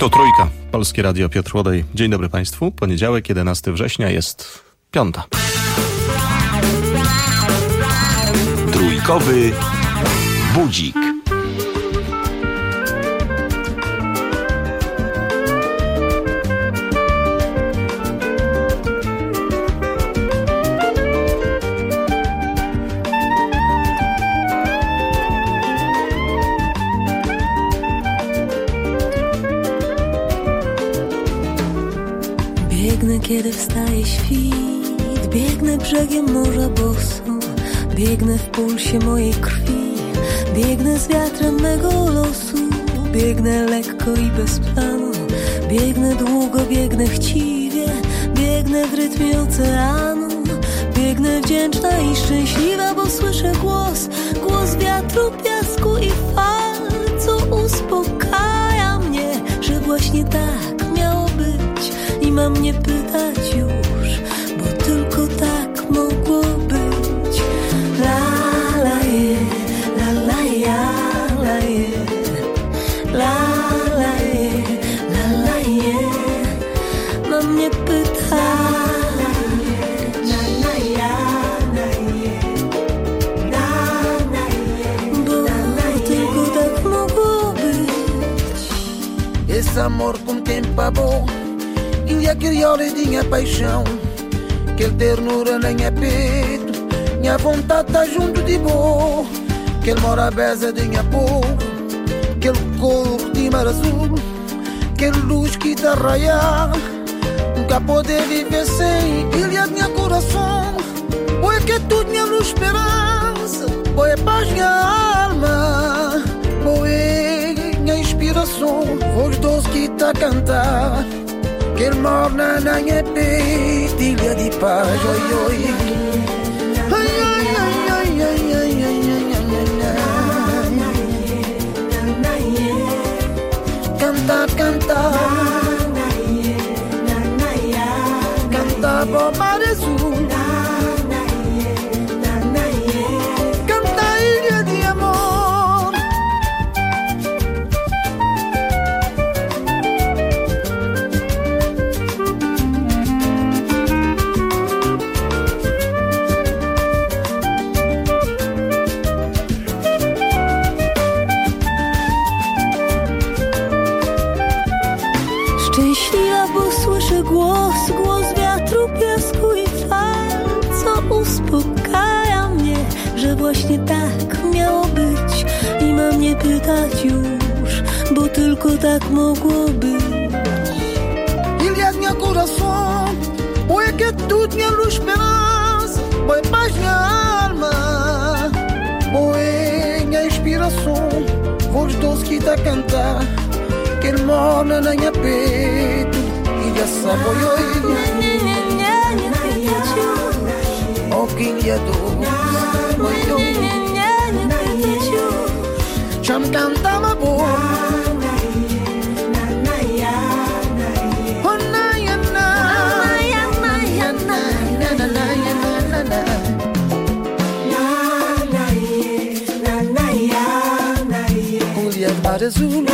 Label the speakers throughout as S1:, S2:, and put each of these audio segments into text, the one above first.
S1: To Trójka, Polskie Radio, Piotr Łodej. Dzień dobry Państwu. Poniedziałek, 11 września, jest 5.
S2: Trójkowy budzik.
S3: Biegnę, kiedy wstaje świt, biegnę brzegiem morza boso, biegnę w pulsie mojej krwi, biegnę z wiatrem mego losu, biegnę lekko i bez planu, biegnę długo, biegnę chciwie, biegnę w rytmie oceanu, biegnę wdzięczna i szczęśliwa, bo słyszę głos wiatru, piasku i fal, co uspokaja mnie, że właśnie tak miało być i mam nie pytać już, bo tylko tak mogło być. La la je, la la ja, la je, la la je, la la je, mam nie pytać. La la ja, la je, la la je, bo tylko tak mogło być.
S4: Esse amor com tempo bom, e aquele olho de minha paixão, aquele ternura na minha peito, minha vontade tá junto de boa, aquele mora beza de minha boca, aquele cor de mar azul, aquele luz que tá raiar, nunca poder viver sem ele é minha coração, pois que tudo minha luz esperança, pois é paz minha alma, pois é minha inspiração, voz doce que tá a cantar. Que ele morna na minha peito, ilha de paz, oi, oi. Ai, ai, ai, ai, ai, ai, ai, ai, canta, canta, canta, bo mar azul, canta, ilha de amor.
S3: Szczęśliwa, bo słyszę głos wiatru, piasku i fal, co uspokaja mnie, że właśnie tak miało być i mam nie pytać już, bo tylko tak mogło być.
S4: Ele é minha coração, pois é que tudo minha luz esperança, pois é paz minha alma, pois é minha inspiração, voz doce que tá a cantar, que ele mora na minha peito, e já sabe, oi, oi, oh, que ele é doce, oi, oi, chama canta uma boa. Mar azul,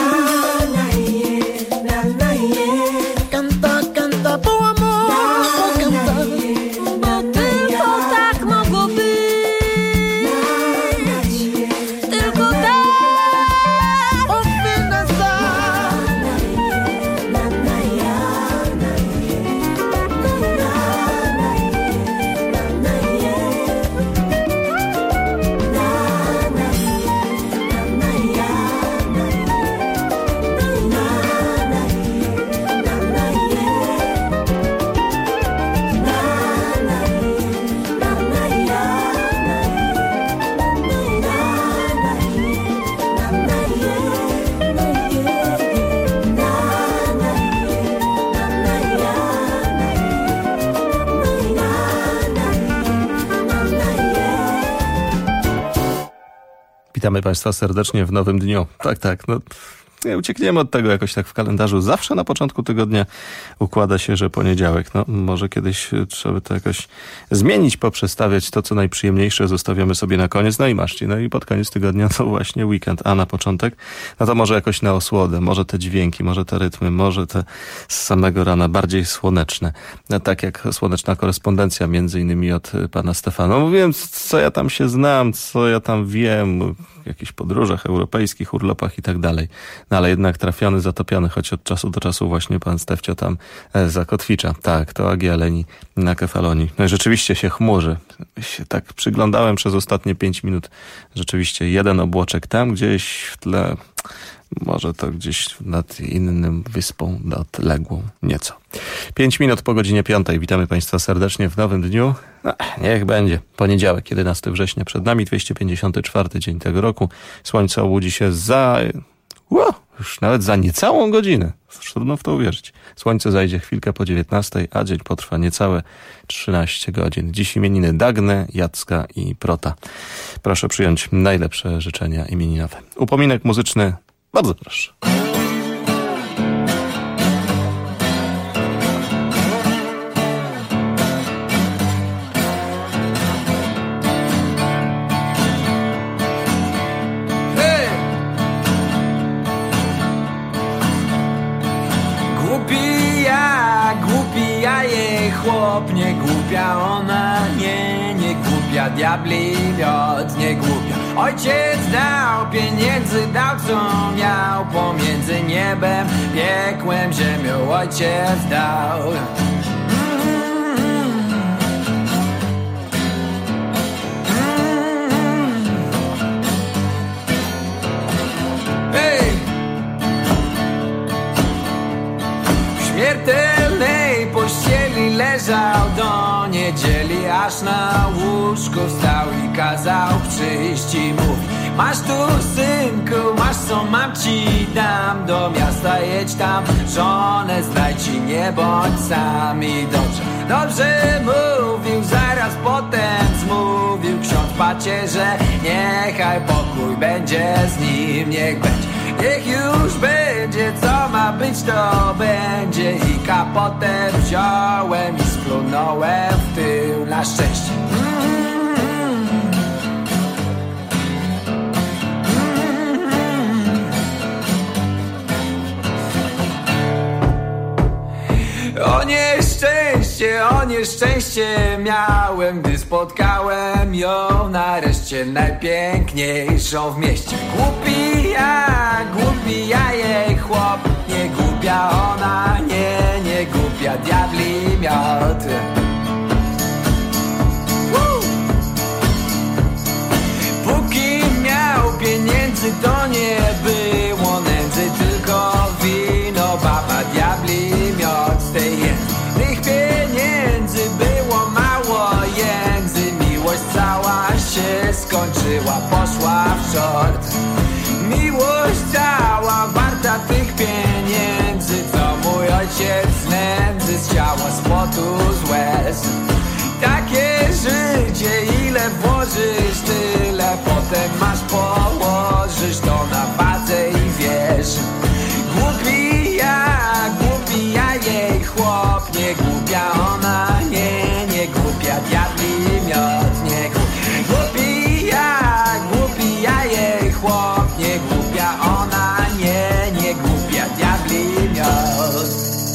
S4: canta, canta, bom amor, canta,
S3: Bo tylko tak mogło być, tylko tak.
S1: Witamy Państwa serdecznie w nowym dniu. Tak, no nie uciekniemy od tego jakoś tak w kalendarzu. Zawsze na początku tygodnia układa się, że poniedziałek. No może kiedyś trzeba to jakoś zmienić, poprzestawiać to, co najprzyjemniejsze zostawiamy sobie na koniec. No i masz, no i pod koniec tygodnia to właśnie weekend, a na początek, no to może jakoś na osłodę, może te dźwięki, może te rytmy, może te z samego rana bardziej słoneczne. No, tak jak słoneczna korespondencja, między innymi od pana Stefana. No, mówiłem, co ja tam się znam, co ja tam wiem, o jakichś podróżach europejskich, urlopach i tak dalej. No ale jednak trafiony, zatopiony, choć od czasu do czasu właśnie pan Stefcio tam zakotwicza. Tak, to Agi Aleni na Kefalonii. No i rzeczywiście się chmurzy. Się tak przyglądałem przez ostatnie 5 minut. Rzeczywiście jeden obłoczek tam gdzieś w tle. Może to gdzieś nad innym wyspą odległą nieco. 5 minut po godzinie 5. Witamy Państwa serdecznie w nowym dniu. No, niech będzie. Poniedziałek, 11 września przed nami, 254 dzień tego roku. Słońce obudzi się już nawet za niecałą godzinę. Trudno w to uwierzyć. Słońce zajdzie chwilkę po 19, a dzień potrwa niecałe 13 godzin. Dziś imieniny Dagne, Jacka i Prota. Proszę przyjąć najlepsze życzenia imieninowe. Upominek muzyczny. Bardzo proszę.
S5: Hey! Głupi ja jej chłop, nie głupia ona, nie głupia, diabli miot, nie głupia. Ojciec dał pieniędzy, dał co miał, pomiędzy niebem, piekłem, ziemią ojciec dał. Hej! W śmiertelnej pościeli leżał do niedzieli, aż na łóżku stał i kazał przyjść i mówi: masz tu, synku, masz co mam ci dam, do miasta jedź tam, żonę zdaj ci, nie bądź sam. I dobrze mówił, zaraz potem zmówił ksiądz pacierze, niechaj pokój będzie z nim, niech będzie. Niech już będzie, co ma być, to będzie. I kapotę wziąłem i splunąłem w tył, na szczęście. O nieszczęście miałem, gdy spotkałem ją nareszcie, najpiękniejszą w mieście. Głupi ja jej chłop, nie głupia ona, nie głupia, diabli miot. Póki miał pieniędzy, to nie było nędzy, tylko wino, baba, diabli miot z tej jędzy. Tych pieniędzy było mało, jędzy, miłość cała się skończyła, poszła w short. Miłość cała warta tych pieniędzy, co mój ojciec z nędzy, z ciała, z potu, z łez. Takie życie, ile włożysz, tyle potem masz, położysz to na wadze i wiesz. Głupi ja jej chłop, nie głupia ona, nie głupia, diabli miot, nie głupi ja jej chłop, nie głupia ona, nie głupia, diabli miot.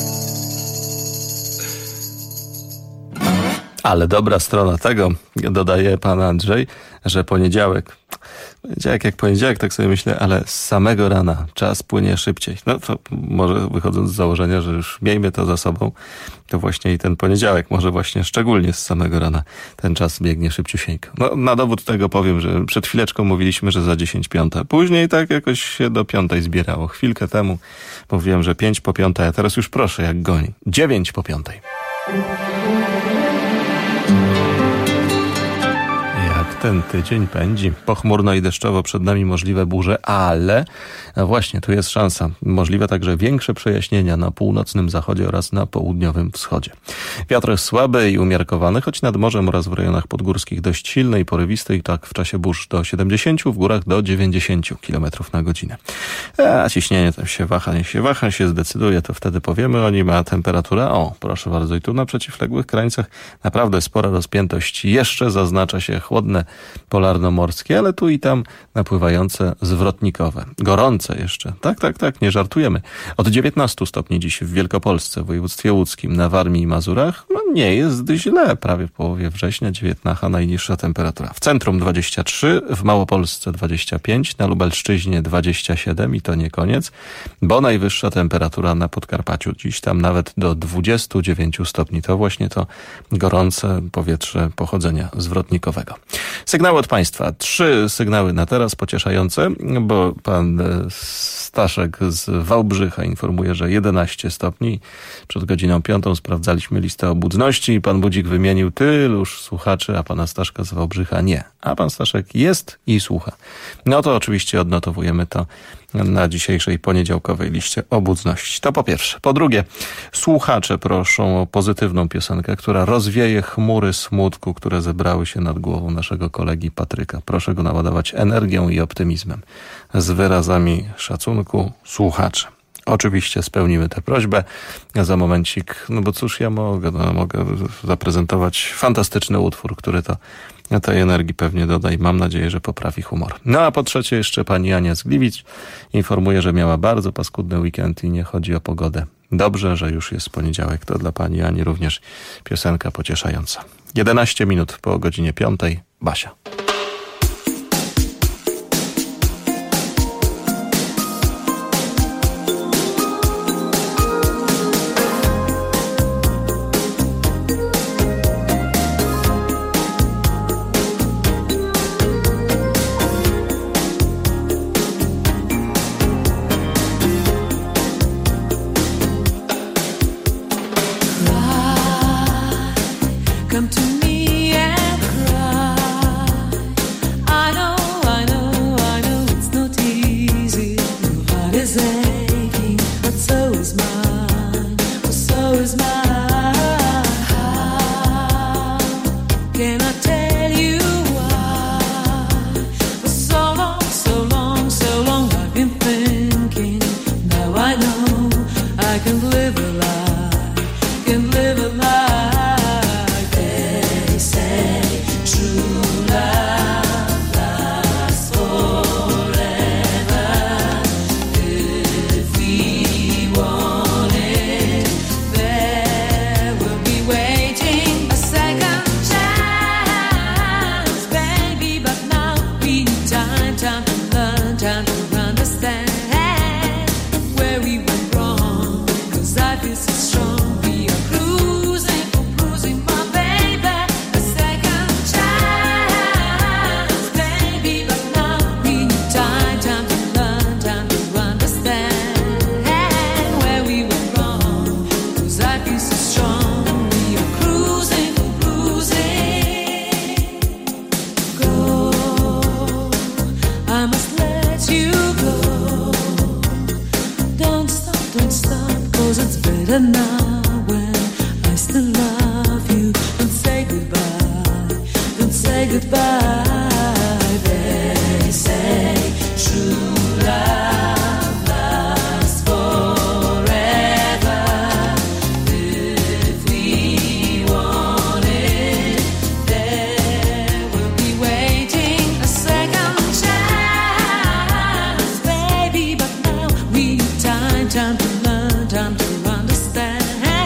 S1: Ale dobra strona tego, dodaje pan Andrzej, że poniedziałek jak poniedziałek, tak sobie myślę, ale z samego rana czas płynie szybciej. No to może wychodząc z założenia, że już miejmy to za sobą, to właśnie i ten poniedziałek, może właśnie szczególnie z samego rana ten czas biegnie szybciusieńko. No na dowód tego powiem, że przed chwileczką mówiliśmy, że za 10:05. Później tak jakoś się do 5:00 zbierało. Chwilkę temu mówiłem, że 5:05, a teraz już proszę, jak goni. 9:05. ten tydzień pędzi. Pochmurno i deszczowo, przed nami możliwe burze, ale właśnie tu jest szansa. Możliwe także większe przejaśnienia na północnym zachodzie oraz na południowym wschodzie. Wiatr jest słaby i umiarkowany, choć nad morzem oraz w rejonach podgórskich dość silny i porywisty, i tak w czasie burz do 70, w górach do 90 km na godzinę. A ciśnienie tam się waha, niech się waha, się zdecyduje, to wtedy powiemy o nim, a temperatura, proszę bardzo, i tu na przeciwległych krańcach naprawdę spora rozpiętość. Jeszcze zaznacza się chłodne polarnomorskie, ale tu i tam napływające zwrotnikowe. Gorące jeszcze. Tak, nie żartujemy. Od 19 stopni dziś w Wielkopolsce, w województwie łódzkim, na Warmii i Mazurach. Nie jest źle. Prawie w połowie września 19 najniższa temperatura. W centrum 23, w Małopolsce 25, na Lubelszczyźnie 27 i to nie koniec, bo najwyższa temperatura na Podkarpaciu. Dziś tam nawet do 29 stopni. To właśnie to gorące powietrze pochodzenia zwrotnikowego. Sygnały od Państwa. 3 sygnały na teraz pocieszające, bo pan Staszek z Wałbrzycha informuje, że 11 stopni. Przed godziną 5 sprawdzaliśmy listę obudności i pan Budzik wymienił tyluż słuchaczy, a pana Staszka z Wałbrzycha nie. A pan Staszek jest i słucha. No to oczywiście odnotowujemy to na dzisiejszej poniedziałkowej liście obudności. To po pierwsze. Po drugie, słuchacze proszą o pozytywną piosenkę, która rozwieje chmury smutku, które zebrały się nad głową naszego kolegi Patryka. Proszę go naładować energią i optymizmem. Z wyrazami szacunku słuchacze. Oczywiście spełnimy tę prośbę. Za momencik, bo cóż ja mogę zaprezentować fantastyczny utwór, który to tej energii pewnie doda i mam nadzieję, że poprawi humor. No a po trzecie jeszcze pani Ania z Gliwic informuje, że miała bardzo paskudny weekend i nie chodzi o pogodę. Dobrze, że już jest poniedziałek. To dla pani Ani również piosenka pocieszająca. 11 minut po godzinie 5. Basia.
S3: Come to me and cry. I know it's not easy. Your heart is aching, but so is mine. But so is mine. How can I tell you why? For so long I've been thinking. Now I know I can live a life, can live a life. Now when I still love you, don't say goodbye, don't say goodbye. They say true love lasts forever. If we want it, there will be waiting a second chance, baby. But now we need time to learn, time to understand.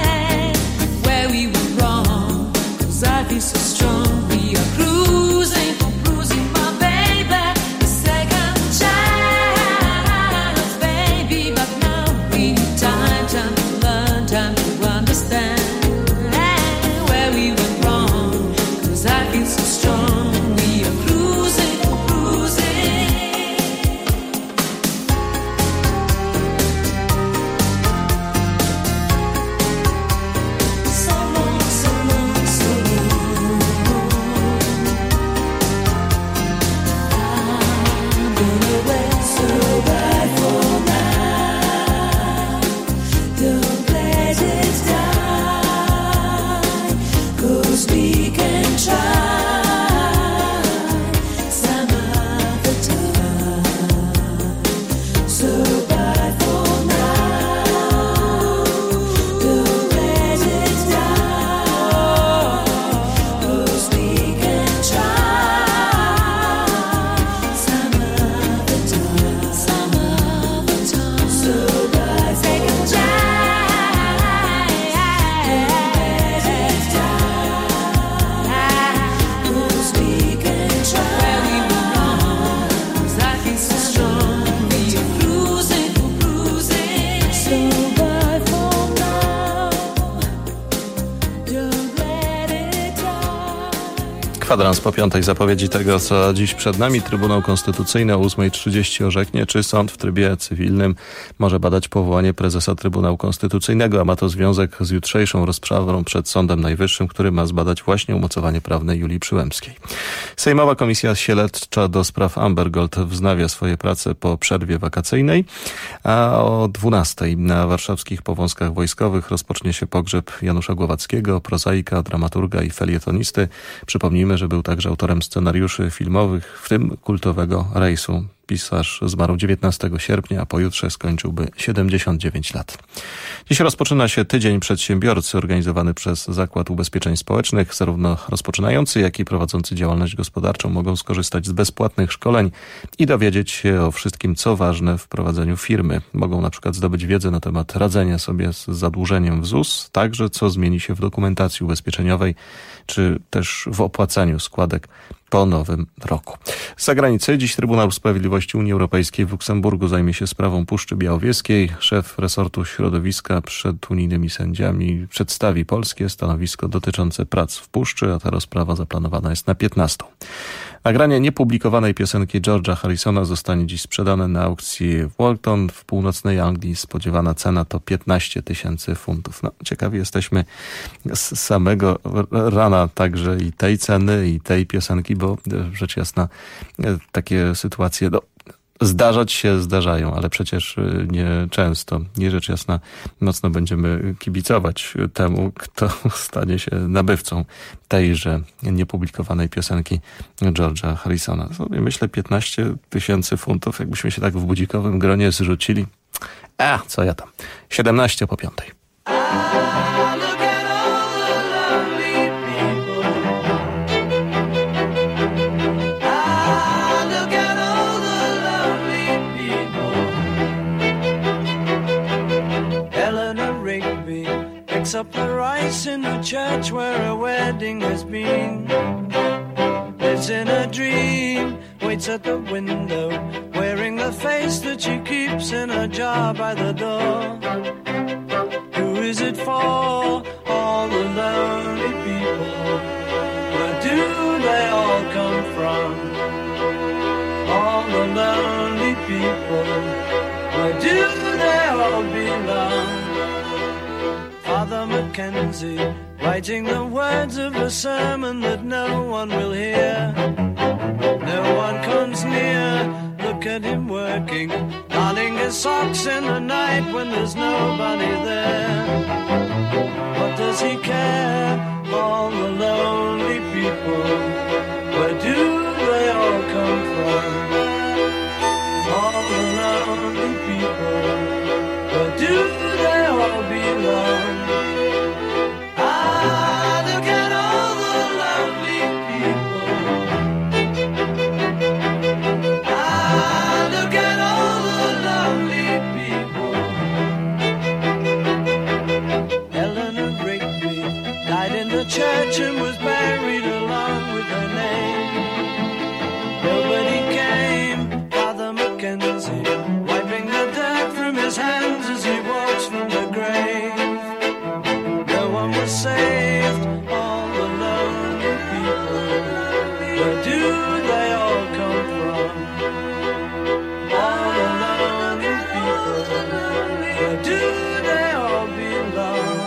S1: Kwadrans po 5:00 zapowiedzi tego, co dziś przed nami. Trybunał Konstytucyjny o 8:30 orzeknie, czy sąd w trybie cywilnym może badać powołanie prezesa Trybunału Konstytucyjnego, a ma to związek z jutrzejszą rozprawą przed Sądem Najwyższym, który ma zbadać właśnie umocowanie prawne Julii Przyłębskiej. Sejmowa Komisja Śledcza do spraw Amber Gold wznawia swoje prace po przerwie wakacyjnej, a o 12:00 na warszawskich Powązkach Wojskowych rozpocznie się pogrzeb Janusza Głowackiego, prozaika, dramaturga i felietonisty. Przypomnijmy, że był także autorem scenariuszy filmowych, w tym kultowego Rejsu. Pisarz zmarł 19 sierpnia, a pojutrze skończyłby 79 lat. Dziś rozpoczyna się Tydzień Przedsiębiorcy organizowany przez Zakład Ubezpieczeń Społecznych. Zarówno rozpoczynający, jak i prowadzący działalność gospodarczą mogą skorzystać z bezpłatnych szkoleń i dowiedzieć się o wszystkim, co ważne w prowadzeniu firmy. Mogą na przykład zdobyć wiedzę na temat radzenia sobie z zadłużeniem w ZUS, także co zmieni się w dokumentacji ubezpieczeniowej, czy też w opłacaniu składek po nowym roku. Z zagranicy dziś Trybunał Sprawiedliwości Unii Europejskiej w Luksemburgu zajmie się sprawą Puszczy Białowieskiej. Szef resortu środowiska przed unijnymi sędziami przedstawi polskie stanowisko dotyczące prac w Puszczy, a ta rozprawa zaplanowana jest na 15:00. Nagranie niepublikowanej piosenki George'a Harrisona zostanie dziś sprzedane na aukcji w Walton w północnej Anglii. Spodziewana cena to 15 000 funtów. No, ciekawi jesteśmy z samego rana także i tej ceny, i tej piosenki, bo rzecz jasna takie sytuacje zdarzać się zdarzają, ale przecież nie często. Nie rzecz jasna, mocno będziemy kibicować temu, kto stanie się nabywcą tejże niepublikowanej piosenki George'a Harrisona. Sobie myślę, 15 000 funtów, jakbyśmy się tak w budzikowym gronie zrzucili. Co ja tam. 17 po 5:00.
S6: Up the rice in the church where a wedding has been. Lives in a dream, waits at the window, wearing the face that she keeps in a jar by the door. Who is it for? All the lonely people. Where do they all come from? All the lonely people. Where do they all belong? Father Mackenzie, writing the words of a sermon that no one will hear. No one comes near, look at him working, darning his socks in the night when there's nobody there. What does he care? All the lonely people, where do they all come from? All the lonely people, where do they all belong? Church and was buried along with her name. Nobody came, Father Mackenzie, wiping the dirt from his hands as he walks from the grave. No one was saved, all the lonely people. Where do they all come from? All the lonely people. Where do they all belong?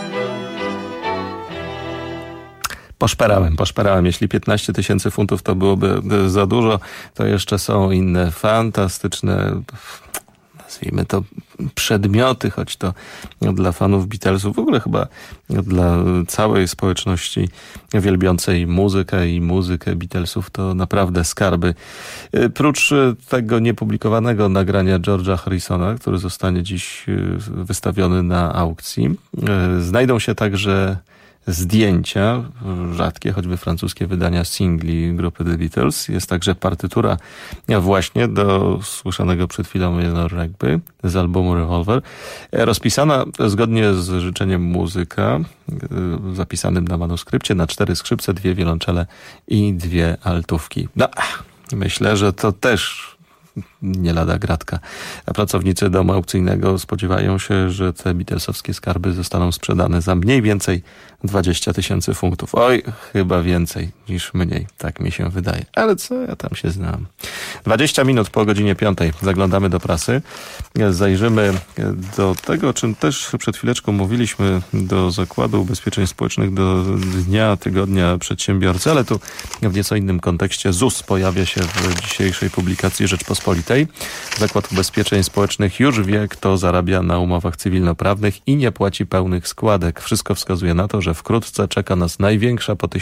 S1: Poszperałem. Jeśli 15 000 funtów to byłoby za dużo, to jeszcze są inne fantastyczne, nazwijmy to, przedmioty, choć to dla fanów Beatlesów, w ogóle chyba dla całej społeczności wielbiącej muzykę i muzykę Beatlesów, to naprawdę skarby. Prócz tego niepublikowanego nagrania George'a Harrisona, który zostanie dziś wystawiony na aukcji, znajdą się także zdjęcia, rzadkie, choćby francuskie wydania singli grupy The Beatles. Jest także partytura właśnie do słyszanego przed chwilą Eleanor Rigby z albumu Revolver, rozpisana zgodnie z życzeniem muzyka, zapisanym na manuskrypcie, na 4 skrzypce, 2 wiolonczele i 2 altówki. Myślę, że to też nie lada gratka. A pracownicy domu aukcyjnego spodziewają się, że te beatlesowskie skarby zostaną sprzedane za mniej więcej 20 000 funtów. Oj, chyba więcej niż mniej, tak mi się wydaje. Ale co ja tam się znam. 20 minut po godzinie 5 zaglądamy do prasy. Zajrzymy do tego, o czym też przed chwileczką mówiliśmy, do Zakładu Ubezpieczeń Społecznych, do dnia, tygodnia przedsiębiorcy, ale tu w nieco innym kontekście. ZUS pojawia się w dzisiejszej publikacji Rzeczpospolitej. Zakład Ubezpieczeń Społecznych już wie, kto zarabia na umowach cywilnoprawnych i nie płaci pełnych składek. Wszystko wskazuje na to, że wkrótce czeka nas największa po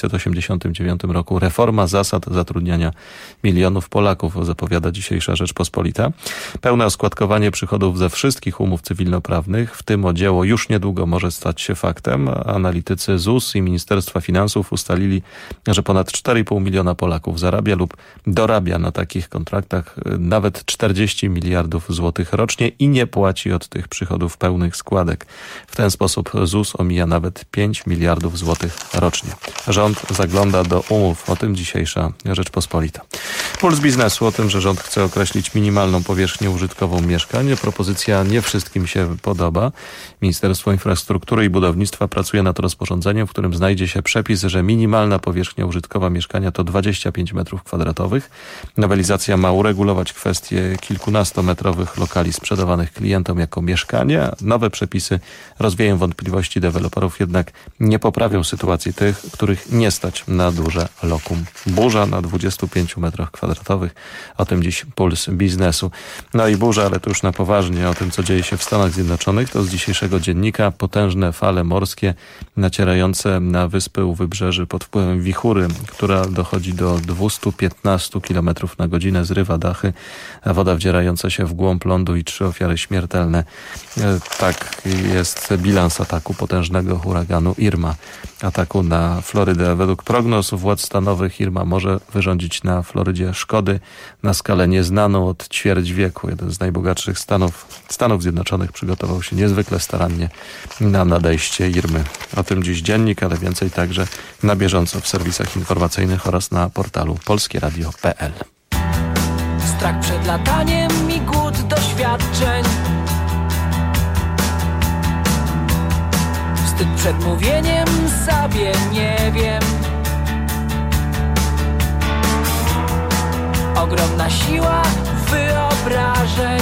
S1: 1989 roku reforma zasad zatrudniania milionów Polaków, zapowiada dzisiejsza Rzeczpospolita. Pełne oskładkowanie przychodów ze wszystkich umów cywilnoprawnych, w tym o dzieło, już niedługo może stać się faktem. Analitycy ZUS i Ministerstwa Finansów ustalili, że ponad 4,5 miliona Polaków zarabia lub dorabia na takich kontraktach nawet 40 miliardów złotych rocznie i nie płaci od tych przychodów pełnych składek. W ten sposób ZUS omija nawet 5 miliardów złotych rocznie. Rząd zagląda do umów. O tym dzisiejsza Rzeczpospolita. Puls biznesu o tym, że rząd chce określić minimalną powierzchnię użytkową mieszkań. Propozycja nie wszystkim się podoba. Ministerstwo Infrastruktury i Budownictwa pracuje nad rozporządzeniem, w którym znajdzie się przepis, że minimalna powierzchnia użytkowa mieszkania to 25 m2. Nowelizacja ma uregulować kwestię kilkunastometrowych lokali sprzedawanych klientom jako mieszkania. Nowe przepisy rozwieją wątpliwości deweloperów, jednak nie poprawią sytuacji tych, których nie stać na duże lokum. Burza na 25 m2. O tym dziś Puls biznesu. No i burza, ale to już na poważnie, o tym, co dzieje się w Stanach Zjednoczonych. To z dzisiejszego dziennika. Potężne fale morskie nacierające na wyspy u wybrzeży pod wpływem wichury, która dochodzi do 215 km na godzinę, zrywa dachy, a woda wdzierająca się w głąb lądu i 3 ofiary śmiertelne. Tak jest bilans ataku potężnego huraganu Irma. Ataku na Florydę. Według prognoz władz stanowych Irma może wyrządzić na Florydzie szkody na skalę nieznaną od ćwierć wieku. Jeden z najbogatszych Stanów Zjednoczonych przygotował się niezwykle starannie na nadejście Irmy. O tym dziś dziennik, ale więcej także na bieżąco w serwisach informacyjnych oraz na portalu polskieradio.pl.
S5: Strach przed lataniem i głód doświadczeń, wstyd przed mówieniem sobie nie wiem. Ogromna siła wyobrażeń,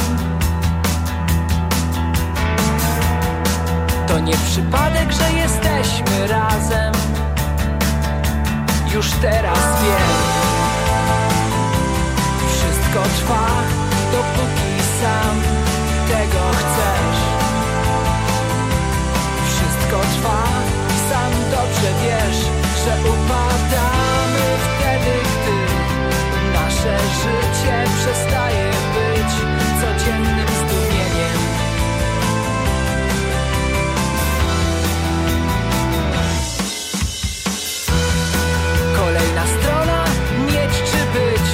S5: to nie przypadek, że jesteśmy razem. Już teraz wiem, wszystko trwa, dopóki sam tego chcesz. Wszystko trwa, sam dobrze wiesz, że upadamy wtedy, gdy nasze życie przestaje być codziennym zdumieniem. Kolejna strona, mieć czy być.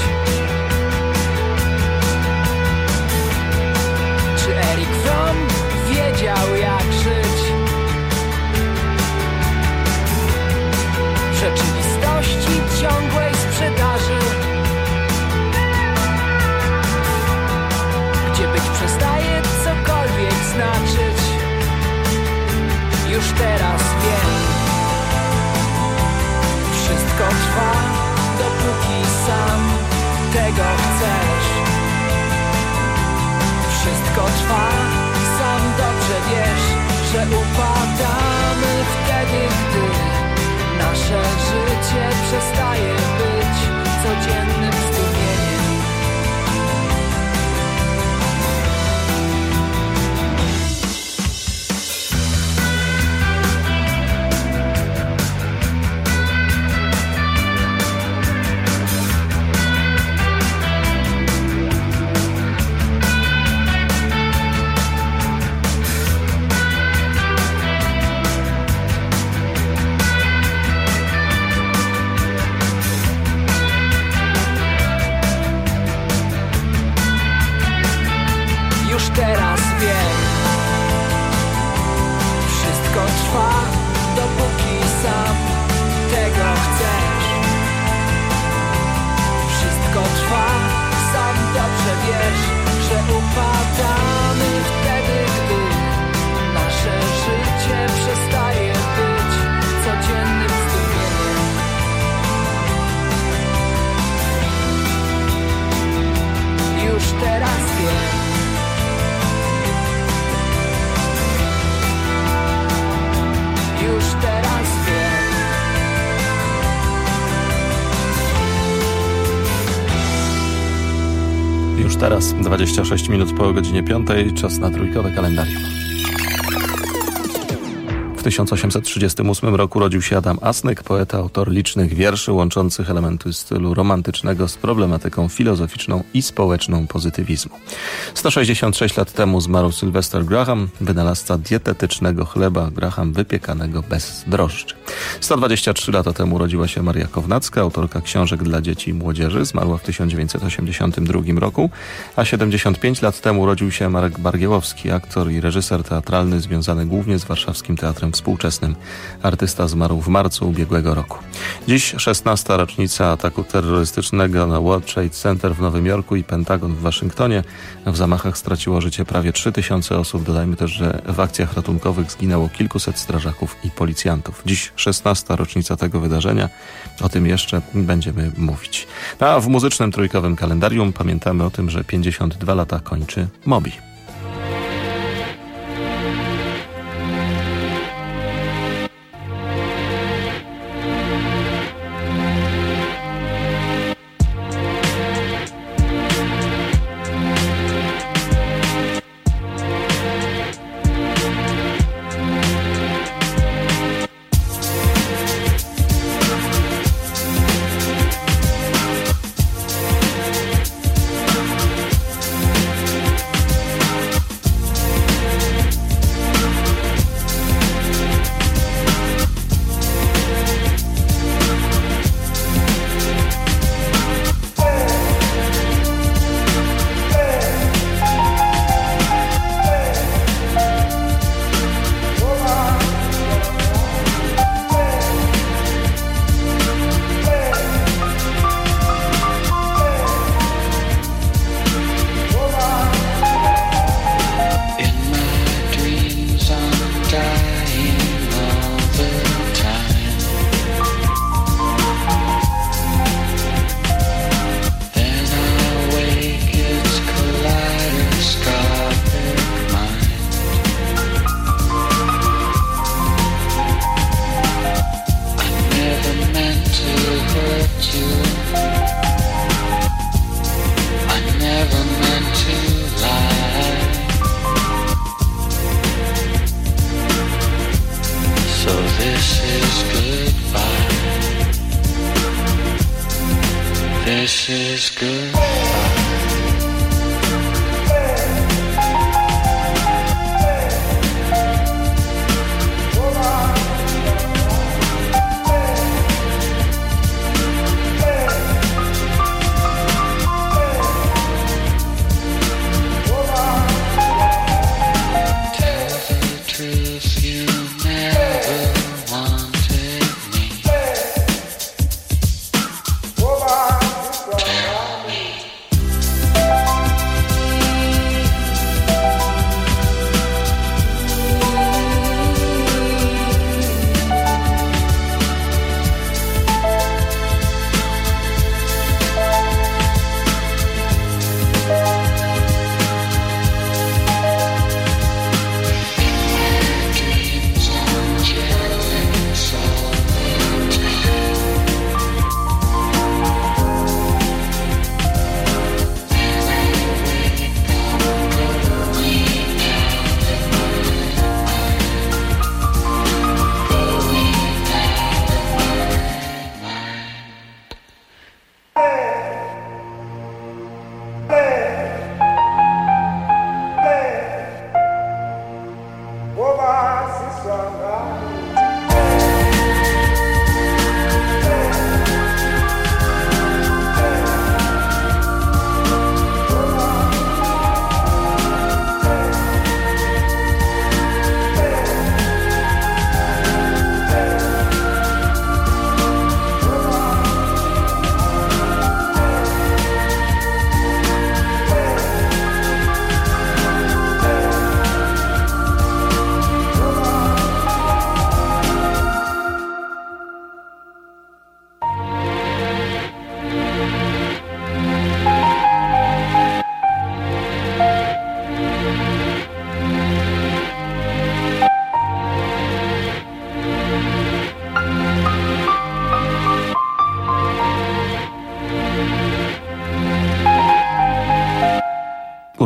S5: Czy Erik Fromm wiedział, jak żyć? W rzeczywistości ciągłej sprzedaży, gdzie być przestaje cokolwiek znaczyć. Już teraz wiem, wszystko trwa, dopóki sam tego chcesz. Wszystko trwa, sam dobrze wiesz, że upadamy wtedy, gdy nasze życie przestaje być codziennym zdumieniem.
S1: Teraz 26 minut po godzinie 5, czas na trójkowe kalendarium. W 1838 roku urodził się Adam Asnyk, poeta, autor licznych wierszy łączących elementy stylu romantycznego z problematyką filozoficzną i społeczną pozytywizmu. 166 lat temu zmarł Sylvester Graham, wynalazca dietetycznego chleba Graham wypiekanego bez drożdży. 123 lata temu urodziła się Maria Kownacka, autorka książek dla dzieci i młodzieży, zmarła w 1982 roku, a 75 lat temu urodził się Marek Bargiełowski, aktor i reżyser teatralny związany głównie z warszawskim teatrem współczesnym. Artysta zmarł w marcu ubiegłego roku. Dziś 16. rocznica ataku terrorystycznego na World Trade Center w Nowym Jorku i Pentagon w Waszyngtonie. W zamachach straciło życie prawie 3000 osób. Dodajmy też, że w akcjach ratunkowych zginęło kilkuset strażaków i policjantów. Dziś 16. rocznica tego wydarzenia. O tym jeszcze będziemy mówić. A w muzycznym trójkowym kalendarium pamiętamy o tym, że 52 lata kończy Moby.
S6: This is good.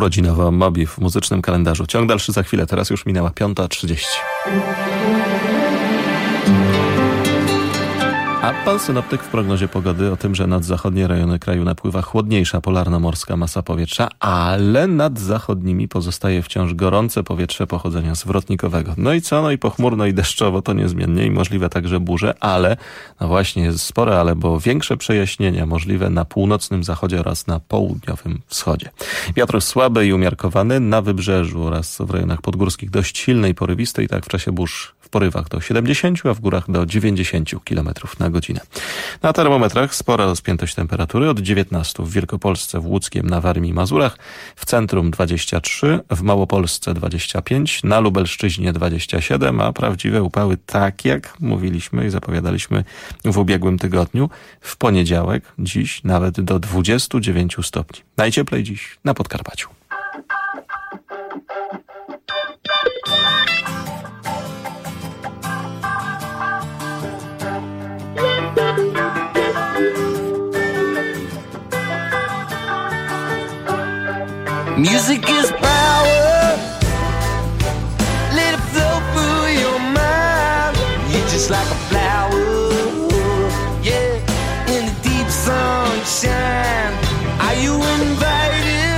S1: Urodzinowo Moby w muzycznym kalendarzu. Ciąg dalszy za chwilę, teraz już minęła 5:30. A pan synoptyk w prognozie pogody o tym, że nad zachodnie rejony kraju napływa chłodniejsza polarno-morska masa powietrza, ale nad zachodnimi pozostaje wciąż gorące powietrze pochodzenia zwrotnikowego. No i co? No i pochmurno i deszczowo to niezmiennie i możliwe także burze, ale no właśnie jest spore, ale bo większe przejaśnienia możliwe na północnym zachodzie oraz na południowym wschodzie. Wiatr słaby i umiarkowany na wybrzeżu oraz w rejonach podgórskich dość silny i porywiste i tak w czasie burz w porywach do 70, a w górach do 90 km na godzinę. Na termometrach spora rozpiętość temperatury od 19 w Wielkopolsce, w Łódzkiem, na Warmii i Mazurach, w centrum 23, w Małopolsce 25, na Lubelszczyźnie 27, a prawdziwe upały, tak jak mówiliśmy i zapowiadaliśmy w ubiegłym tygodniu, w poniedziałek, dziś nawet do 29 stopni. Najcieplej dziś na Podkarpaciu.
S5: Music is power. Let it flow through your mind. You're just like a flower, yeah, in the deep sunshine. Are you invited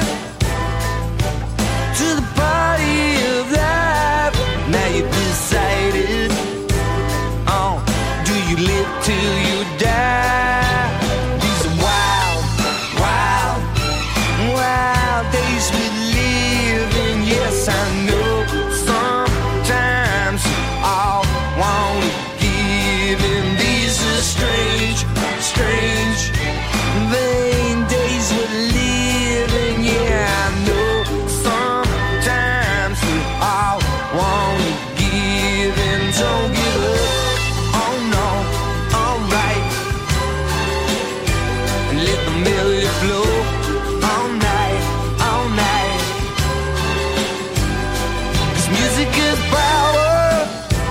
S5: to the party of life? Now you've decided. Oh, do you live till you die? These are wild, wild, wild days we live in. Yes, I know sometimes all wanna give in. These are strange, strange, vain days we're living. Yeah, I know sometimes we all wanna give in. Don't give up, oh no, alright. And let the melody flow all night, all night. 'Cause music is power.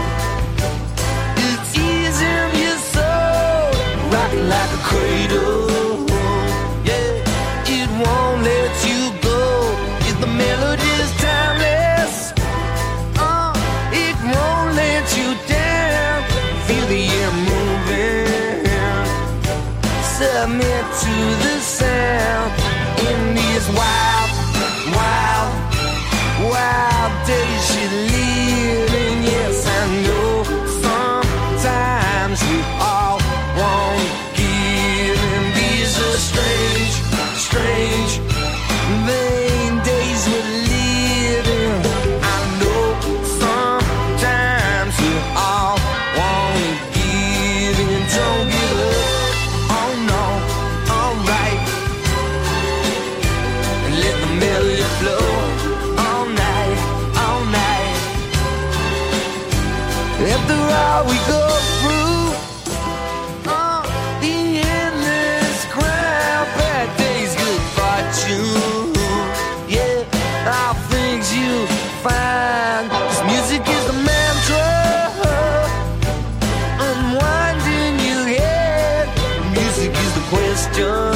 S5: It's easy in your soul, rocking like a cradle. Yeah, it won't let you go. If the melody is timeless, it won't let you down. Feel the air moving. Submit to the sound in these wild, wild, wild days you're living. Yes, I know sometimes we all won't give in. These are strange, strange, vain days we're living. I know sometimes we all won't give in. Don't give up, oh no, alright. And let the melody flow all night, all night. After all we go through, the endless crowd, bad days, good fortune. Yeah, all things you find. 'Cause music is the mantra, unwinding your head. Music is the question.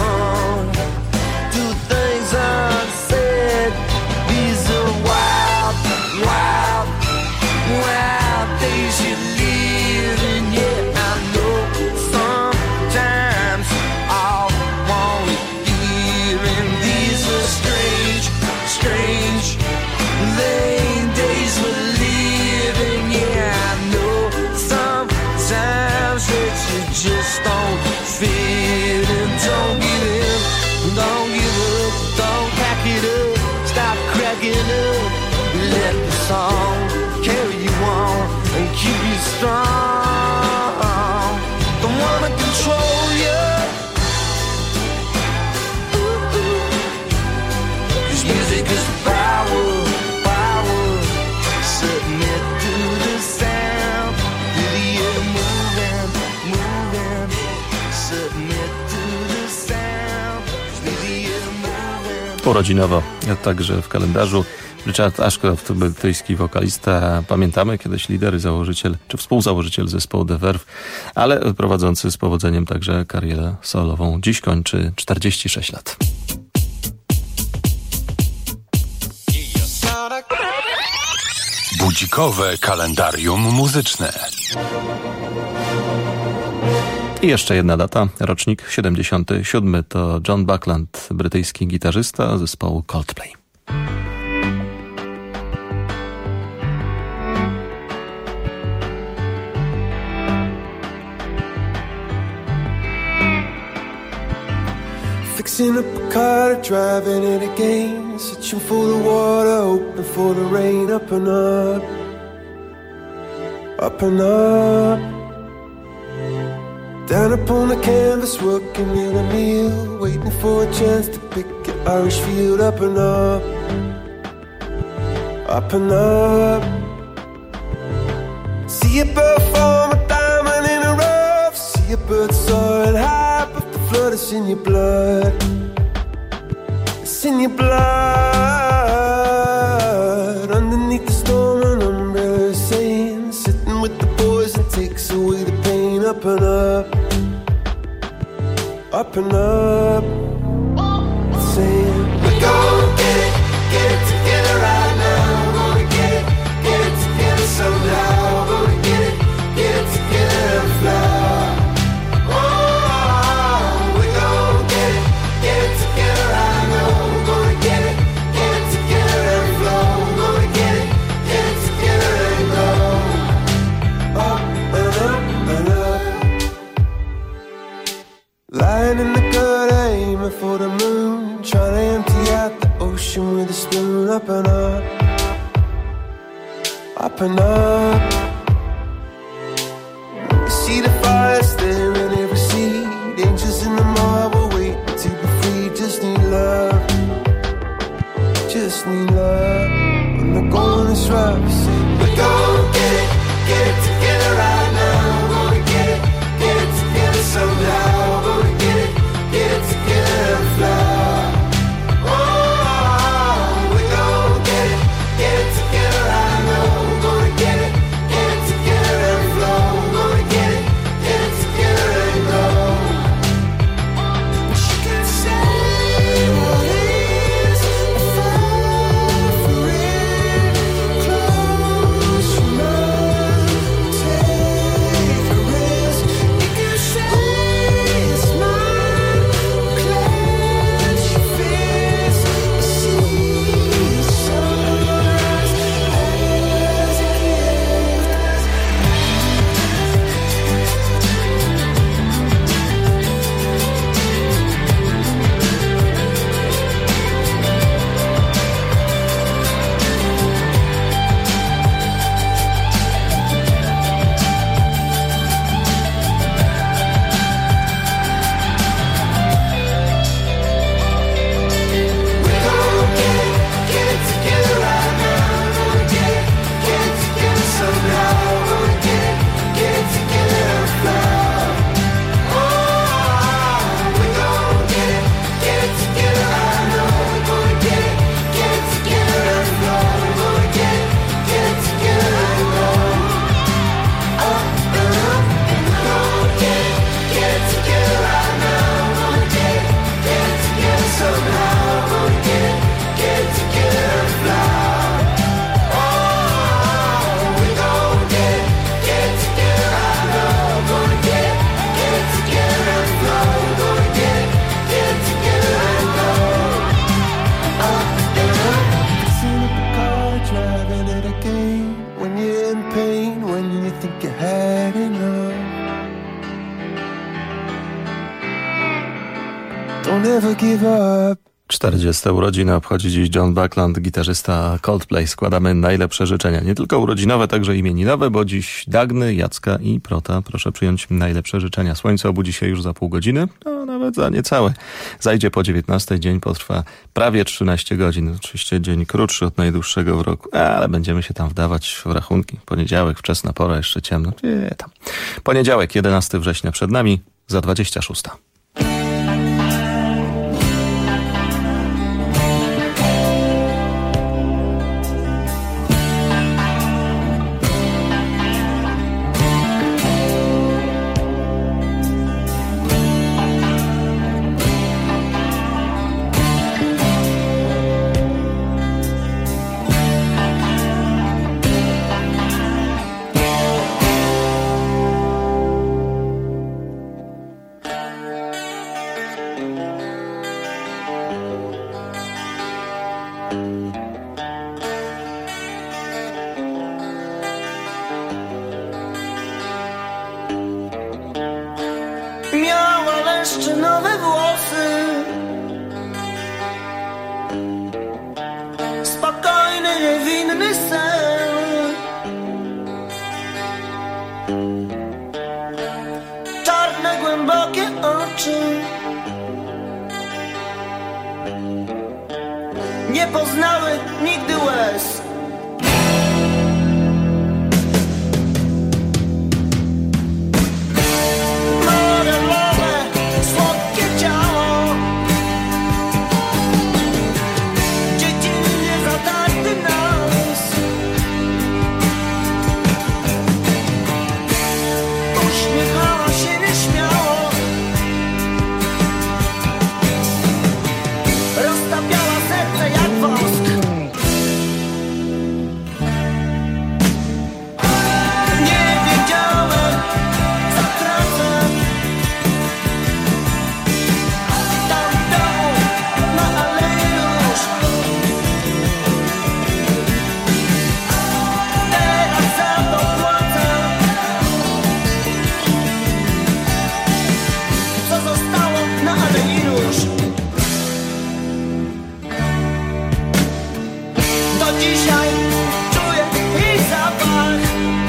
S5: Do things unsaid. These are wild, wild, wild days you're living. Yeah, I know sometimes all won't give in. These are strange, strange, vain days we're living. Yeah, I know sometimes that you just don't fit in. Don't give in, don't give up, don't pack it up, stop cracking up. Let the song carry you on and keep you strong. Don't wanna control you. Ooh, ooh. 'Cause music is power, power. Submit to the sound, to the air moving, moving. Submit to the sound, to the air moving.
S1: Urodzinowo, także w kalendarzu. Richard Ashcroft, brytyjski wokalista, pamiętamy, kiedyś lider, założyciel czy współzałożyciel zespołu The Verve, ale prowadzący z powodzeniem także karierę solową. Dziś kończy 46 lat.
S2: Budzikowe kalendarium muzyczne.
S1: I jeszcze jedna data, rocznik 77. To John Buckland, brytyjski gitarzysta zespołu Coldplay.
S7: Fixing up a car, driving it again, searching for the water, hoping for the rain. Up and up, up and up. Down upon the canvas, working in a meal, waiting for a chance to pick an Irish field. Up and up, up and up. See a bird form a diamond in a rough, see a bird soaring high, but the flood is in your blood. It's in your blood. Underneath the storm, an umbrella is saying, sitting with the boys and takes away the pain. Up and up, up and up. Saying, we're gonna get it together right now. We're gonna get it together somehow. We're gonna get it together and fly. Oh, we're gonna get it together right now. We're gonna get it together and flow. We're gonna get it together and go. Up and up and up. Lying in the gutter, aiming for the moon, trying to empty out the ocean with a spoon. Up and up, up and up. You see the fire staring every seed, angels in the marble waiting to be free. Just need love, just need love. When the going is rough, you say, we're gonna get it together right now. We're gonna get it together somehow. We're gonna get it together and fly. Oh, we're gonna get it together right now. We're gonna get it together and flow. We're gonna get it together and go. She can say what is far for it. Close your mind, take a risk. You can say it's mine. Clench your fists, see the sunrise as it gives. We're gonna get it together right now. We're gonna get it together somehow. We're gonna get it together and fly. Oh, we're gonna get it together right now. We're gonna get it together and flow. We're gonna get it together and go. Up and up, and we're gonna get it together right now. We're gonna get it together somehow. We're gonna get it together and fly. Oh, we're gonna get it together right now. We're gonna get it together and flow. We're gonna get it together and go. Up and up. Fixing up a car, driving it again. When you're in pain, when you think you had enough. Don't ever give up.
S1: 40. urodziny obchodzi dziś John Buckland, gitarzysta Coldplay. Składamy najlepsze życzenia. Nie tylko urodzinowe, także imieninowe, bo dziś Dagny, Jacka i Prota. Proszę przyjąć najlepsze życzenia. Słońce obudzi się już za pół godziny, no nawet za niecałe. Zajdzie po 19, dzień potrwa prawie 13 godzin. Oczywiście dzień krótszy od najdłuższego w roku, ale będziemy się tam wdawać w rachunki. Poniedziałek, wczesna pora, jeszcze ciemno. Nie tam. Poniedziałek, 11 września przed nami, za 26.
S7: Czarne, głębokie oczy nie poznały nigdy łez. Morelowe, słodkie ciało, dziecinnie zatarty nos, uśmiechała się nieśmiało, roztapiała serce jak wosk. Nie wiedziałem, co tracę. Tam w domu, na alei róż. Teraz za to płacę. Co zostało na alei róż? Do dzisiaj czuję jej zapach.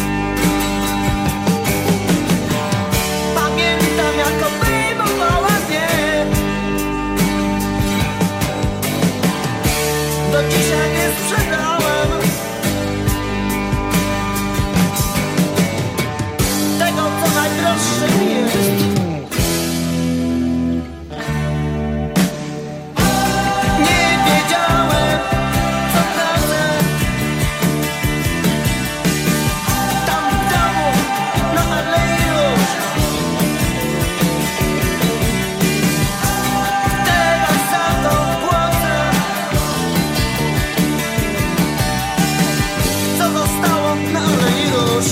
S7: Pamiętam, jak obejmowała mnie. Do dzisiaj nie sprzedałem tego, co najdroższe mi jest. Nie wiedziałem, co tracę. Tam w domu, na alei róż. Teraz za to płacę. Co zostało na alei róż?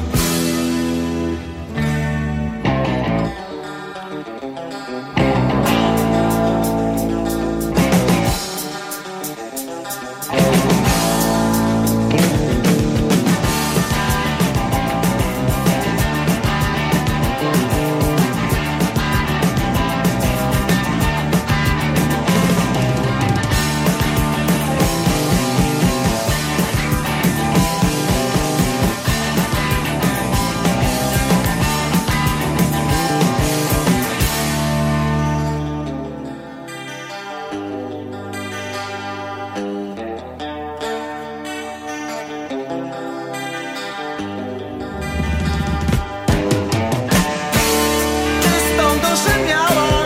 S7: Czystą duszę miała,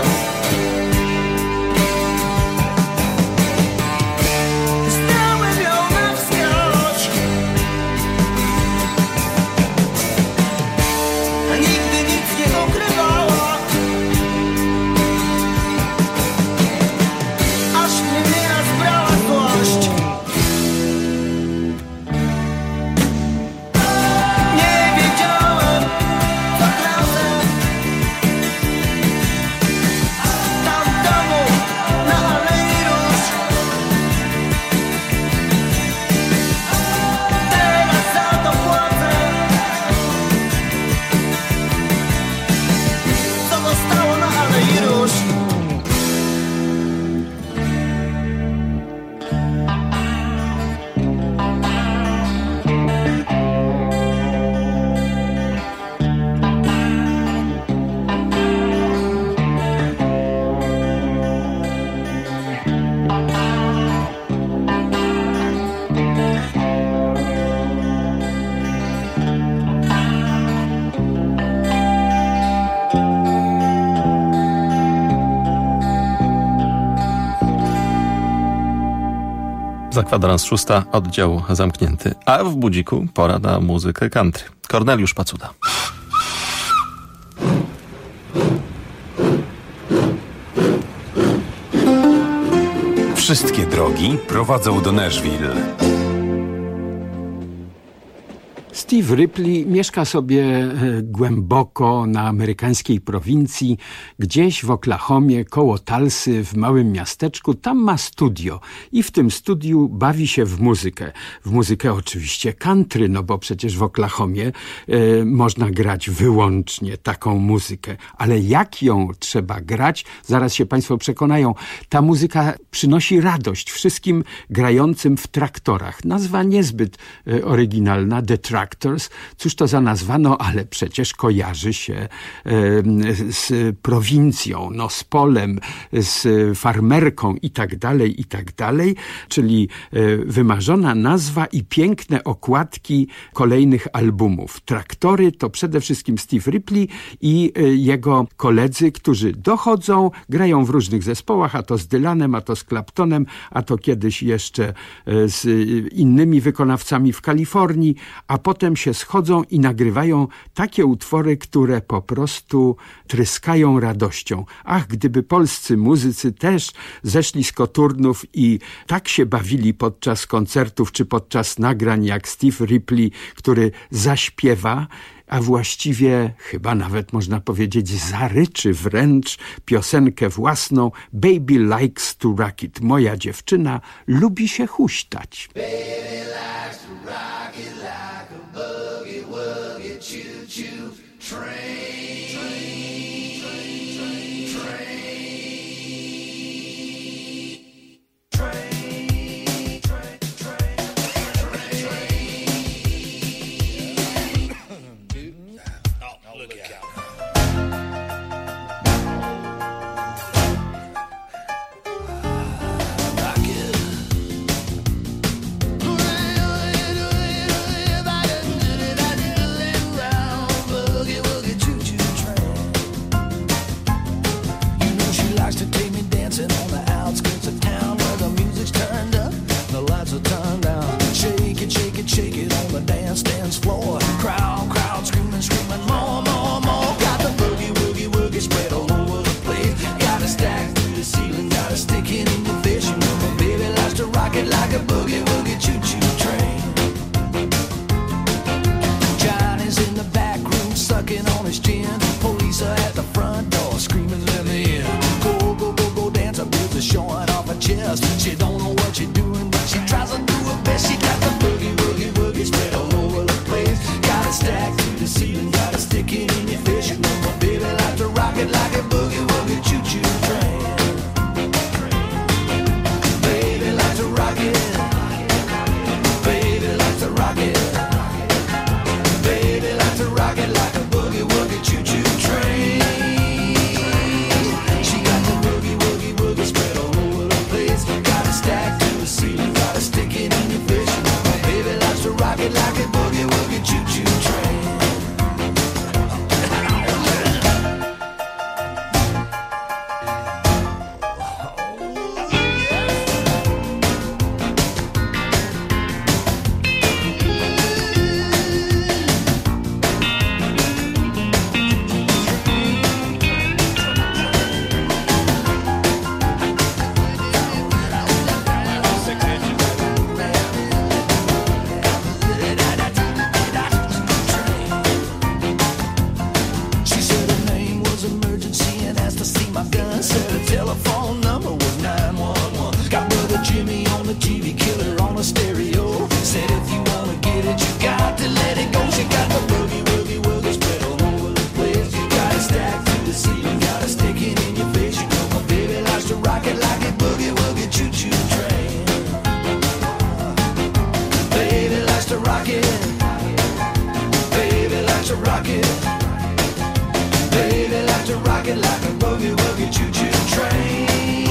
S7: znałem ją na wskroś. Nigdy nic nie ukrywała, aż mnie nieraz brała złość. Nie wiedziałem, co tracę. Tam w domu, na alei róż. Teraz za to płacę. Co zostało na alei róż?
S1: Za kwadrans 6, oddział zamknięty. A w budziku pora na muzykę country. Korneliusz Pacuda.
S2: Wszystkie drogi prowadzą do Nashville.
S8: Steve Ripley mieszka sobie głęboko na amerykańskiej prowincji, gdzieś w Oklahomie, koło Tulsy, w małym miasteczku. Tam ma studio i w tym studiu bawi się w muzykę. W muzykę oczywiście country, no bo przecież w Oklahomie można grać wyłącznie taką muzykę. Ale jak ją trzeba grać, zaraz się Państwo przekonają. Ta muzyka przynosi radość wszystkim grającym w traktorach. Nazwa niezbyt oryginalna, The Tractor. Tractors. Cóż to za nazwa? No ale przecież kojarzy się z prowincją, no z polem, z farmerką i tak dalej, czyli wymarzona nazwa i piękne okładki kolejnych albumów. Traktory to przede wszystkim Steve Ripley i jego koledzy, którzy dochodzą, grają w różnych zespołach, a to z Dylanem, a to z Claptonem, a to kiedyś jeszcze z innymi wykonawcami w Kalifornii, a potem się schodzą i nagrywają takie utwory, które po prostu tryskają radością. Ach, gdyby polscy muzycy też zeszli z koturnów i tak się bawili podczas koncertów czy podczas nagrań jak Steve Ripley, który zaśpiewa, a właściwie chyba nawet można powiedzieć zaryczy wręcz piosenkę własną Baby Likes to Rock It. Moja dziewczyna lubi się huśtać.
S7: Baby likes to rock it like a boogie woogie choo choo train. She don't know what she's doing, but she tries to do her best. She got the boogie, woogie, woogie spread all over the place. Got it stacked to the ceiling, got to stick it in your face. You know my baby likes to rock it like a boogie, woogie, choo-choo train. Baby likes to rock it. Baby likes to rock it. Baby likes to rock it like a boogie, woogie, choo-choo train. She got the boogie, woogie, woogie spread all over the place. Got it stacked to the ceiling, got to stick it in your face. You know my baby likes to rock it like a boogie, woogie, choo-choo train. She said her name was Emergency and asked to see my gun. Said her telephone number was 911. Got Brother Jimmy on the TV, Killer on the stereo. Said if you wanna get it, you got to let it go. She got the boogie, woogie, woogie spread all over the place. Got it stacked to the ceiling, got to stick it in your face. You know my baby likes to rock it like a boogie, woogie, choo-choo train. Baby likes to rock it. Baby likes to rock it. Baby likes to rock it like a boogie, woogie, choo-choo train.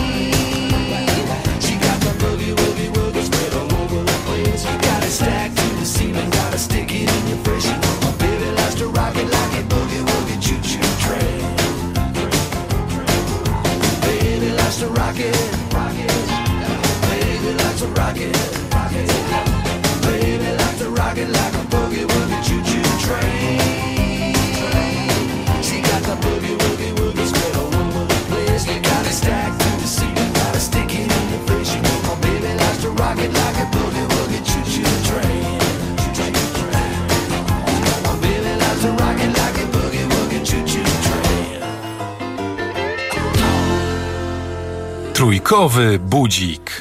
S7: She got the boogie, woogie, woogie spread all over the place. Got it stacked to the ceiling, got to stick it in your face. You know my baby likes to rock it like a boogie, woogie, choo-choo train. Baby likes to rock it. Baby likes to rock it. Baby likes to rock it like a boogie, woogie, choo-choo train. She got the boogie, woogie, woogie spread all over the place. Got it stacked to the ceiling, got to stick it in your face. You know my baby likes to rock it like a boogie, woogie, choo-choo train. My baby likes to rock it like a boogie, woogie, choo-choo train.
S2: Trójkowy budzik.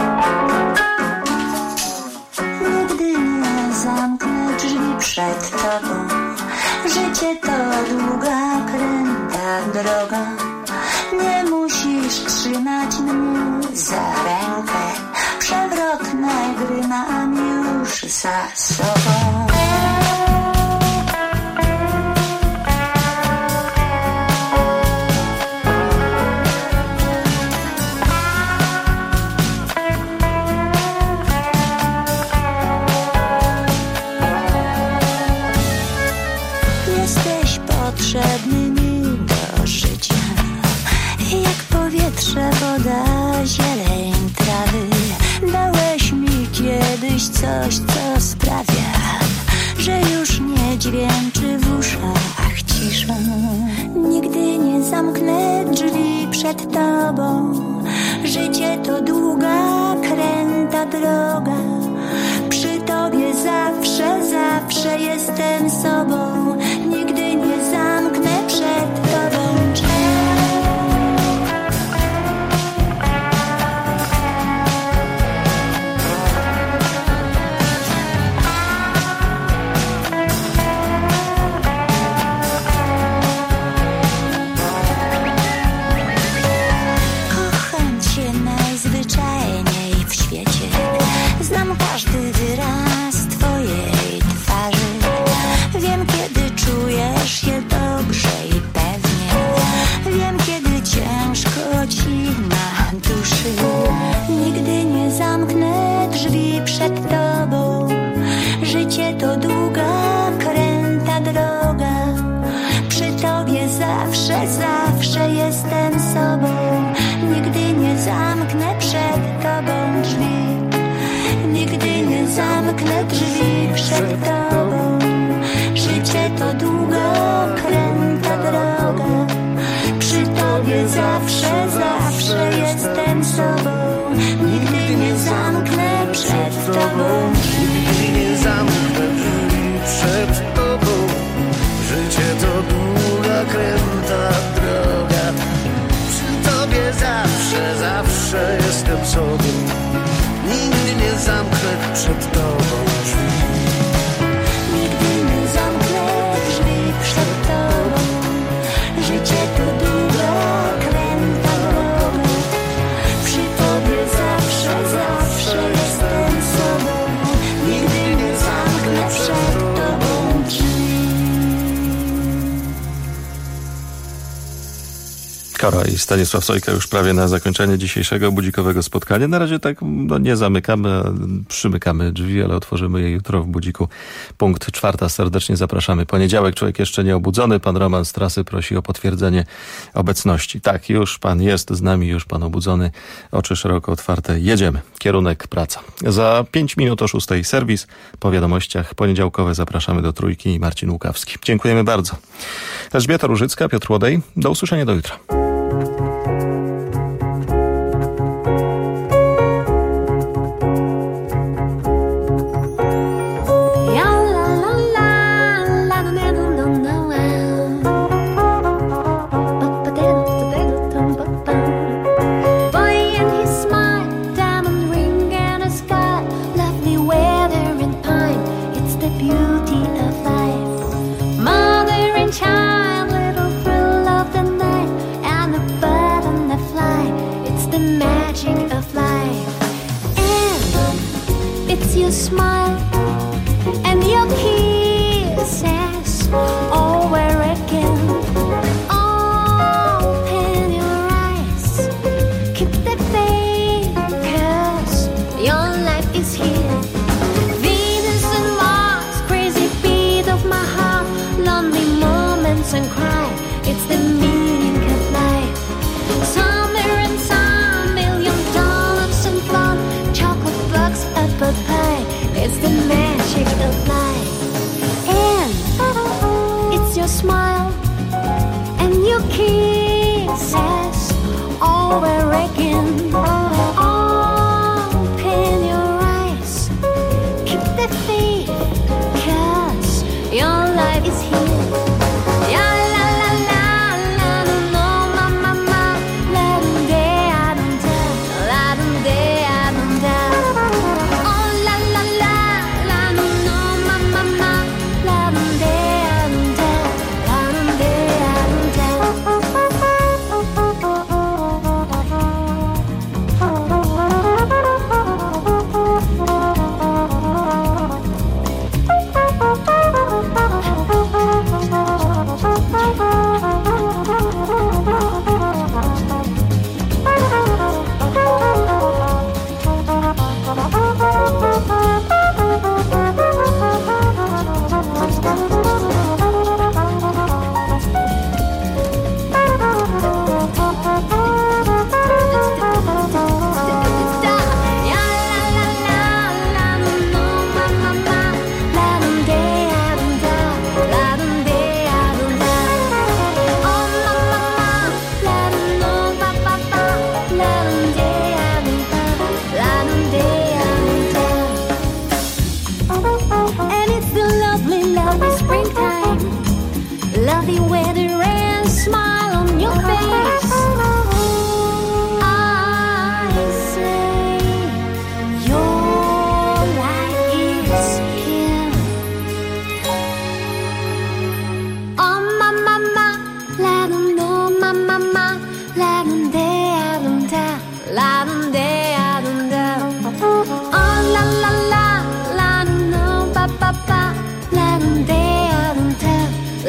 S9: Nigdy nie zamknę drzwi przed tobą. Życie to długa, kręta droga. Nie musisz trzymać mnie za rękę. Przewrotne gry mam już za sobą. Jesteś potrzebny mi do życia, jak powietrze, woda, zieleń, trawy. Dałeś mi kiedyś coś, co sprawia, że już nie dźwięczy w uszach cisza. Nigdy nie zamknę drzwi przed tobą. Życie to długa, kręta droga. Przy tobie zawsze, zawsze jestem sobą. Nigdy nie zamknę przed tobą drzwi. Kocham cię najzwyczajniej w świecie. Znam każdy wyraz twojej twarzy. Wiem, kiedy czujesz się dobrze i pewnie. Wiem, kiedy ciężko ci na duszy. Nigdy nie zamknę drzwi przed tobą. Życie to długa, kręta droga. Przy tobie zawsze, zawsze jestem sobą. Nigdy nie zamknę przed tobą drzwi. Nigdy nie zamknę drzwi przed tobą. Życie to długa, kręta droga. Przy tobie zawsze, zawsze jestem sobą. Nigdy nie zamknę przed tobą drzwi.
S7: Nigdy nie zamknę drzwi przed tobą. Życie to długa, kręta droga. Przy tobie zawsze, zawsze jestem sobą. Nigdy nie zamknę przed tobą drzwi.
S9: Nigdy nie zamknę drzwi przed tobą. Życie to długa, kręta droga. Przy tobie zawsze, zawsze jestem sobą. Nigdy nie zamknę przed tobą drzwi.
S1: Kora i Stanisław Sojka już prawie na zakończenie dzisiejszego budzikowego spotkania. Na razie tak nie zamykamy, a przymykamy drzwi, ale otworzymy je jutro w budziku. Punkt 4. Serdecznie zapraszamy. Poniedziałek, człowiek jeszcze nie obudzony. Pan Roman z trasy prosi o potwierdzenie obecności. Tak, już pan jest z nami, już pan obudzony. Oczy szeroko otwarte. Jedziemy. Kierunek praca. Za 5 minut o 6 serwis. Po wiadomościach poniedziałkowe zapraszamy do Trójki i Marcin Łukawski. Dziękujemy bardzo. Elżbieta Różycka, Piotr Łodej. Do usłyszenia do jutra.
S10: Smile and your kisses over again. Open your eyes, keep the faith, 'cause your life is here. Venus and Mars, crazy beat of my heart, lonely moments and cry. It's the meaning of life. Summer and sun, $1 million and fun, chocolate bugs, apple pie. It's the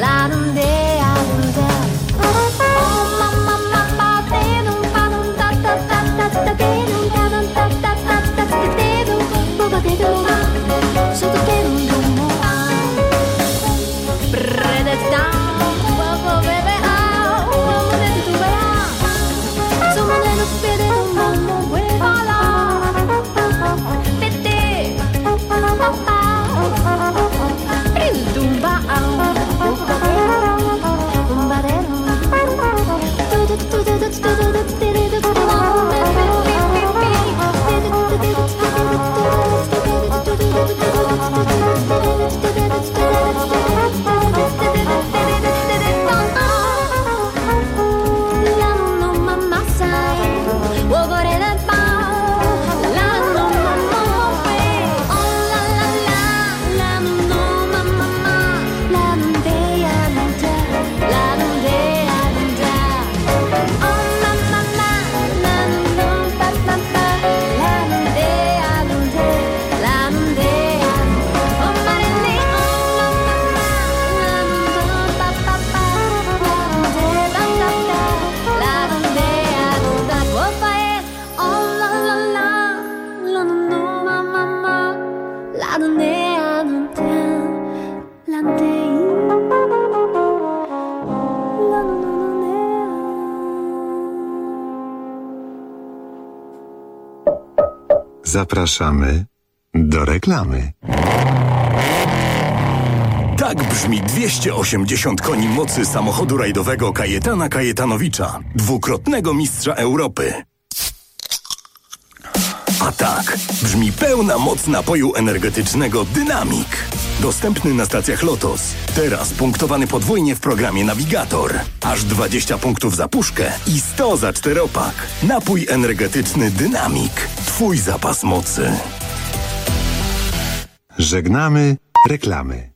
S10: la dum de a dum da. Oh mama mama de dum pa dum da da da da da de dum da dum da da da da de dum bo ba de dum so de dum dum mo a bre de da wo wo be be a wo mo de tu be a so mo de be de dum mo mo we ba la be de pa pa Tumba
S11: Zapraszamy do reklamy.
S12: Tak brzmi 280 koni mocy samochodu rajdowego Kajetana Kajetanowicza, dwukrotnego mistrza Europy. A tak brzmi pełna moc napoju energetycznego Dynamik. Dostępny na stacjach Lotos. Teraz punktowany podwójnie w programie Navigator. Aż 20 punktów za puszkę i 100 za czteropak. Napój energetyczny Dynamik. Twój zapas mocy.
S11: Żegnamy reklamy.